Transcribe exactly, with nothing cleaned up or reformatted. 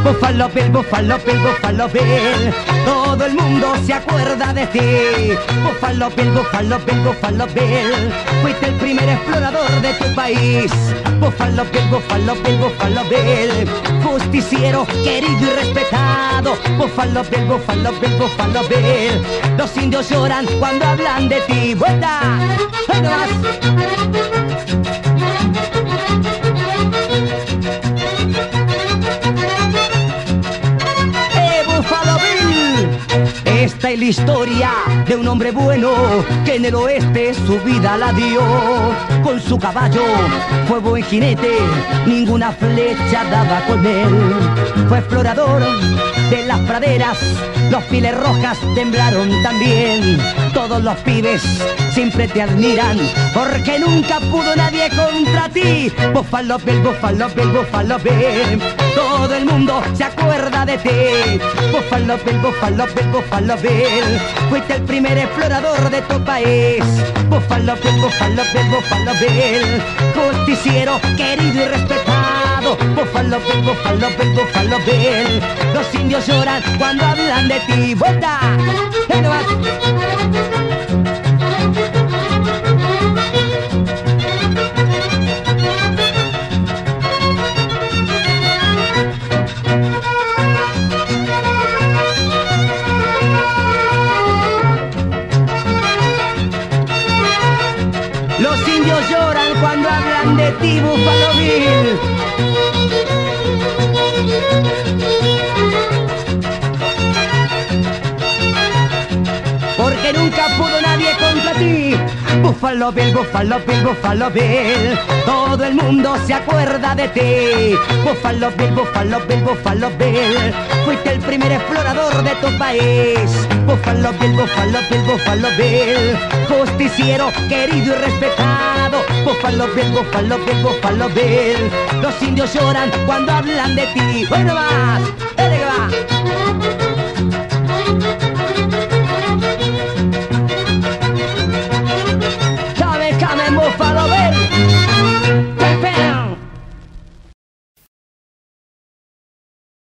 Buffalo Bill, Buffalo Bill, Buffalo Bill, todo el mundo se acuerda de ti. Buffalo Bill, Buffalo Bill, Buffalo Bill, fuiste el primer explorador de tu país. Buffalo Bill, Buffalo Bill, Buffalo Bill, justiciero querido y respetado. Buffalo Bill, Buffalo Bill, Buffalo Bill, los indios lloran cuando hablan de ti. ¡Vuelta! ¡Ahí nomás! Esta es la historia de un hombre bueno que en el oeste su vida la dio. Con su caballo fue buen jinete, ninguna flecha daba con él. Fue explorador de las praderas, los Pieles Rojas temblaron también. Todos los pibes siempre te admiran porque nunca pudo nadie contra ti. Buffalo Bill, Buffalo Bill, Buffalo Bill, todo el mundo se acuerda de ti. Buffalo Bill, Buffalo Bill, Buffalo Bill, fuiste el primer explorador de tu país. Buffalo Bill, Buffalo Bill, Buffalo Bill, justiciero querido y respetado. Buffalo Bill, Buffalo Bill, Buffalo Bill, los indios lloran cuando hablan de ti. ¡Vuelta! ¡Ahí nomás! Los indios lloran cuando hablan de ti, Buffalo Bill. Porque nunca pudo nadie contra ti. Buffalo Bill, Buffalo Bill, Buffalo Bill, todo el mundo se acuerda de ti. Buffalo Bill, Buffalo Bill, Buffalo Bill, fuiste el primer explorador de tu país. Buffalo Bill, Buffalo Bill, Buffalo Bill, justiciero querido y respetado. Buffalo Bill, Buffalo Bill, Buffalo Bill, los indios lloran cuando hablan de ti. Bueno más, dale que va.